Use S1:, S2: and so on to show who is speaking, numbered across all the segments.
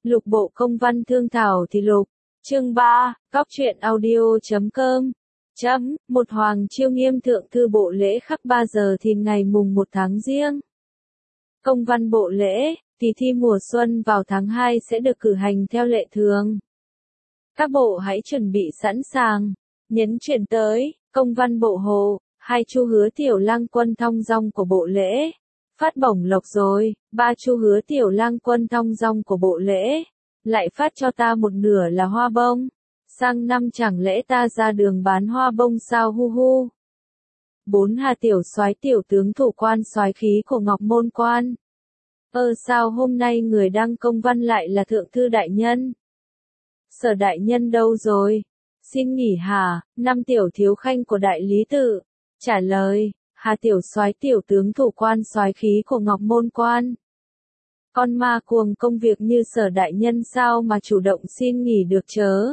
S1: Lục bộ công văn thương thảo thì lục. Chương 3, Cóc truyện audio.com. Một Hoàng Chiêu Nghiêm thượng thư bộ lễ khắc 3 giờ thìn ngày mùng 1 tháng Giêng. Công văn bộ lễ, kỳ thi mùa xuân vào tháng 2 sẽ được cử hành theo lệ thường. Các bộ hãy chuẩn bị sẵn sàng. Nhấn chuyển tới, công văn bộ Hồ, 2 Chu Hứa Tiểu Lang Quân thong dong của bộ lễ. Phát bổng lộc rồi, 3 Chu Hứa Tiểu Lang Quân thong dong của bộ lễ. Lại phát cho ta một nửa là hoa bông. Sang năm chẳng lẽ ta ra đường bán hoa bông sao hu hu. 4 Hà Tiểu Soái tiểu tướng thủ quan soái khí của Ngọc Môn Quan. Sao hôm nay người đăng công văn lại là thượng thư đại nhân? Sở đại nhân đâu rồi? Xin nghỉ hả? 5 Tiểu thiếu khanh của đại lý tự. Trả lời, Hà Tiểu Soái tiểu tướng thủ quan soái khí của Ngọc Môn Quan. Con ma cuồng công việc như sở đại nhân sao mà chủ động xin nghỉ được chớ?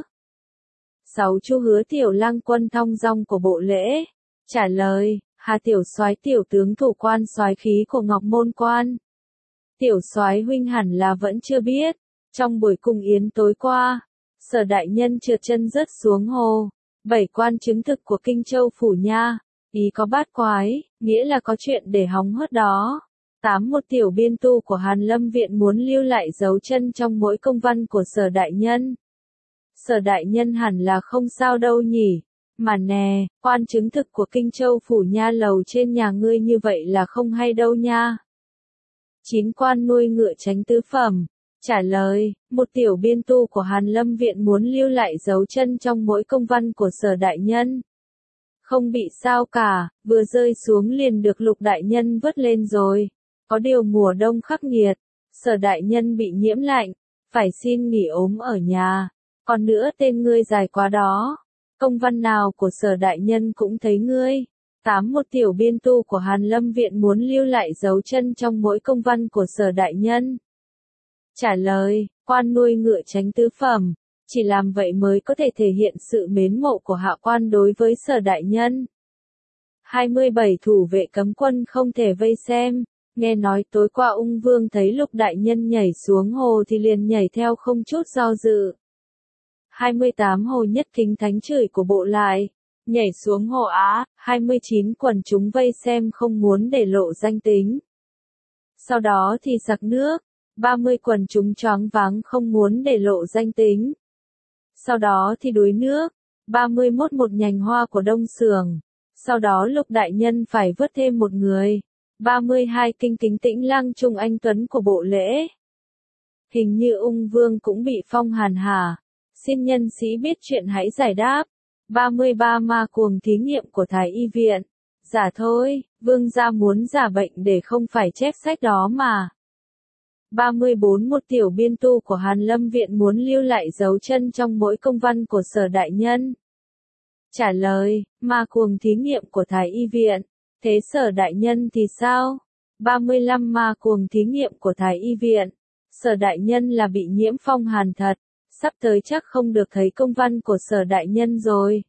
S1: 6 Chu Hứa Tiểu Lang Quân thong dong của bộ lễ. Trả lời, Hà Tiểu Soái tiểu tướng thủ quan soái khí của Ngọc Môn Quan. Tiểu Soái huynh hẳn là vẫn chưa biết, trong buổi cung yến tối qua, sở đại nhân trượt chân rớt xuống hồ. 7 quan chứng thực của Kinh Châu phủ nha, ý có bát quái, nghĩa là có chuyện để hóng hớt đó. 8 Một tiểu biên tu của Hàn Lâm Viện muốn lưu lại dấu chân trong mỗi công văn của sở đại nhân. Sở đại nhân hẳn là không sao đâu nhỉ. Mà nè, quan chứng thực của Kinh Châu phủ nha lầu trên nhà ngươi như vậy là không hay đâu nha. 9 Quan nuôi ngựa tránh tứ phẩm. Trả lời, một tiểu biên tu của Hàn Lâm Viện muốn lưu lại dấu chân trong mỗi công văn của sở đại nhân. Không bị sao cả, vừa rơi xuống liền được Lục đại nhân vớt lên rồi. Có điều mùa đông khắc nghiệt, sở đại nhân bị nhiễm lạnh, phải xin nghỉ ốm ở nhà. Còn nữa tên ngươi dài quá đó. Công văn nào của sở đại nhân cũng thấy ngươi. 8 Một tiểu biên tu của Hàn Lâm Viện muốn lưu lại dấu chân trong mỗi công văn của sở đại nhân. Trả lời, quan nuôi ngựa tránh tứ phẩm. Chỉ làm vậy mới có thể thể hiện sự mến mộ của hạ quan đối với sở đại nhân. 27 Thủ vệ cấm quân không thể vây xem. Nghe nói tối qua Ung Vương thấy Lục đại nhân nhảy xuống hồ thì liền nhảy theo không chút do dự. 28 Hồ Nhất Kính thánh chửi của bộ lại. Nhảy xuống hồ á. 29 Quần chúng vây xem không muốn để lộ danh tính. Sau đó thì sặc nước. 30 Quần chúng choáng váng không muốn để lộ danh tính. Sau đó thì đuối nước. 31 Một nhành hoa của Đông Sường. Sau đó Lục đại nhân phải vớt thêm một người. 32 Kinh kính tĩnh lang trung anh tuấn của bộ lễ. Hình như Ung Vương cũng bị phong hàn hả? Xin nhân sĩ biết chuyện hãy giải đáp. 33 Ma cuồng thí nghiệm của Thái y viện. Giả thôi, vương gia muốn giả bệnh để không phải chép sách đó mà. 34 Một tiểu biên tu của Hàn Lâm Viện muốn lưu lại dấu chân trong mỗi công văn của sở đại nhân. Trả lời, ma cuồng thí nghiệm của Thái y viện. Thế sở đại nhân thì sao? 35 Ma cuồng thí nghiệm của Thái y viện. Sở đại nhân là bị nhiễm phong hàn thật. Sắp tới chắc không được thấy công văn của sở đại nhân rồi.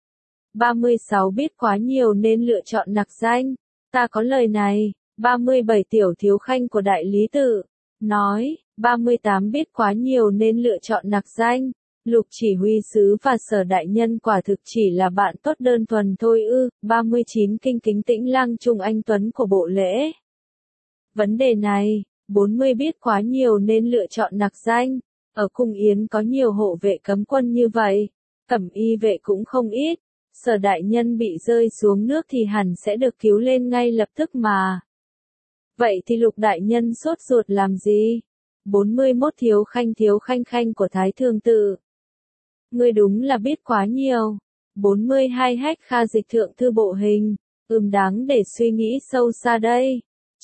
S1: 36 Biết quá nhiều nên lựa chọn nặc danh. Ta có lời này. 37 Tiểu thiếu khanh của đại lý tự. Nói. 38 Biết quá nhiều nên lựa chọn nặc danh. Lục chỉ huy sứ và sở đại nhân quả thực chỉ là bạn tốt đơn thuần thôi ư. 39 Kinh kính tĩnh lang trung anh tuấn của bộ lễ. Vấn đề này. 40 Biết quá nhiều nên lựa chọn nặc danh. Ở cung yến có nhiều hộ vệ cấm quân như vậy. Cẩm y vệ cũng không ít. Sở đại nhân bị rơi xuống nước thì hẳn sẽ được cứu lên ngay lập tức mà. Vậy thì Lục đại nhân sốt ruột làm gì? 41 Thiếu khanh khanh của Thái Thường Tự. Ngươi đúng là biết quá nhiều. 42 Hách Kha dịch thượng thư bộ hình. Đáng để suy nghĩ sâu xa đây.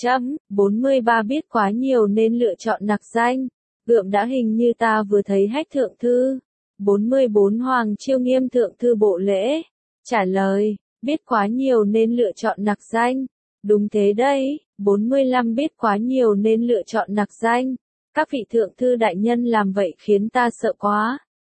S1: 43 Biết quá nhiều nên lựa chọn nặc danh. Gượm đã hình như ta vừa thấy Hách thượng thư. 44 Hoàng Chiêu Nghiêm thượng thư bộ lễ. Trả lời, biết quá nhiều nên lựa chọn nặc danh. Đúng thế đấy. 45 Biết quá nhiều nên lựa chọn nặc danh. Các vị thượng thư đại nhân làm vậy khiến ta sợ quá.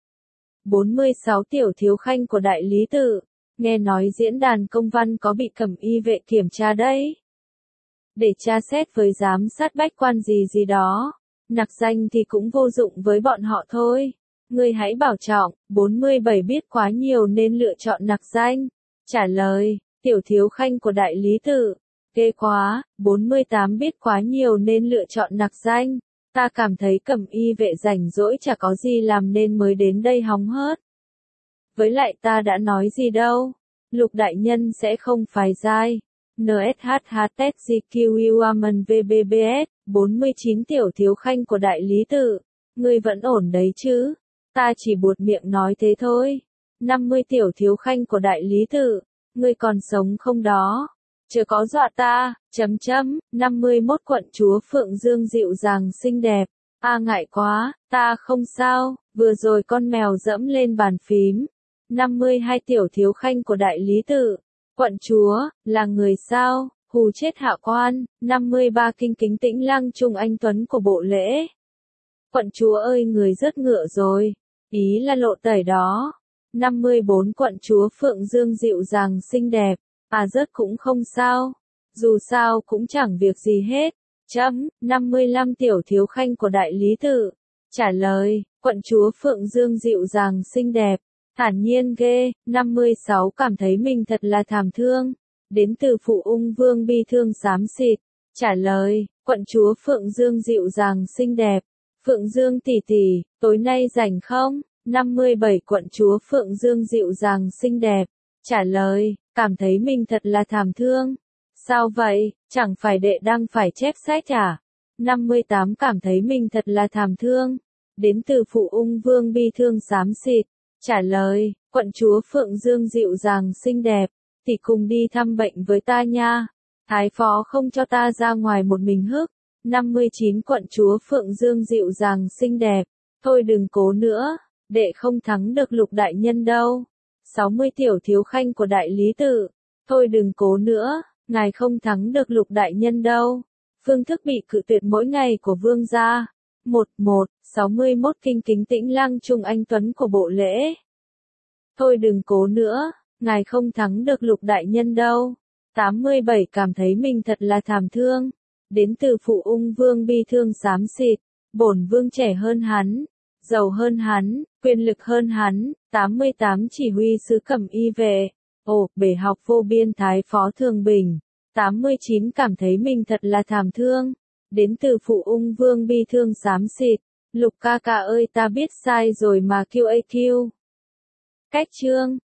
S1: 46 Tiểu thiếu khanh của đại lý tự. Nghe nói diễn đàn công văn có bị cẩm y vệ kiểm tra đấy. Để tra xét với giám sát bách quan gì gì đó. nặc danh thì cũng vô dụng với bọn họ thôi. Ngươi hãy bảo trọng. 47 biết quá nhiều nên lựa chọn nặc danh. Trả lời, tiểu thiếu khanh của đại lý tự. Ghê quá. 48 biết quá nhiều nên lựa chọn nặc danh. Ta cảm thấy cẩm y vệ rảnh rỗi chả có gì làm nên mới đến đây hóng hớt. Với lại ta đã nói gì đâu. Lục đại nhân sẽ không phái giai. NSHHTGQUAMNVBBS 49 tiểu thiếu khanh của đại lý tự. Ngươi vẫn ổn đấy chứ? Ta chỉ buột miệng nói thế thôi. 50 tiểu thiếu khanh của đại lý tự. Ngươi còn sống không đó? Chớ có dọa ta. 51 quận chúa Phượng Dương dịu dàng xinh đẹp. Ngại quá, ta không sao. Vừa rồi con mèo dẫm lên bàn phím. 52 tiểu thiếu khanh của đại lý tự. Quận chúa, là người sao? Hù chết hạ quan. 53 kinh kính tĩnh lăng trung anh tuấn của bộ lễ. Quận chúa ơi, người rớt ngựa rồi. Ý là lộ tẩy đó. 54 quận chúa Phượng Dương dịu dàng xinh đẹp. Rớt cũng không sao. Dù sao cũng chẳng việc gì hết. 55 tiểu thiếu khanh của đại lý tự. Trả lời, quận chúa Phượng Dương dịu dàng xinh đẹp. Thản nhiên ghê. 56 cảm thấy mình thật là thảm thương. Đến từ phụ ung vương bi thương xám xịt. Trả lời, quận chúa Phượng Dương dịu dàng xinh đẹp. Phượng Dương tỷ tỷ, tối nay rảnh không? 57 quận chúa Phượng Dương dịu dàng xinh đẹp. Trả lời, cảm thấy mình thật là thảm thương. Sao vậy, chẳng phải đệ đang phải chép sách à? 58 cảm thấy mình thật là thảm thương. Đến từ phụ ung vương bi thương xám xịt. Trả lời, quận chúa Phượng Dương dịu dàng xinh đẹp. Tỷ cùng đi thăm bệnh với ta nha. Thái phó không cho ta ra ngoài một mình hức. 59 quận chúa Phượng Dương dịu dàng xinh đẹp. Thôi đừng cố nữa, đệ không thắng được lục đại nhân đâu. 60 tiểu thiếu khanh của đại lý tự. Thôi đừng cố nữa, ngài không thắng được lục đại nhân đâu. Phương thức bị cự tuyệt mỗi ngày của vương gia. 61 kinh kính tĩnh lăng trung anh tuấn của bộ lễ. Thôi đừng cố nữa, ngài không thắng được lục đại nhân đâu. 87 cảm thấy mình thật là thảm thương. Đến từ phụ ung vương bi thương xám xịt. Bổn vương trẻ hơn hắn, giàu hơn hắn, quyền lực hơn hắn. 88 chỉ huy sứ cẩm y vệ. Bể học vô biên thái phó thường bình. 89 cảm thấy mình thật là thảm thương. Đến từ phụ ung vương bi thương xám xịt. Lục ca ca ơi, ta biết sai rồi mà QAQ. Cách chương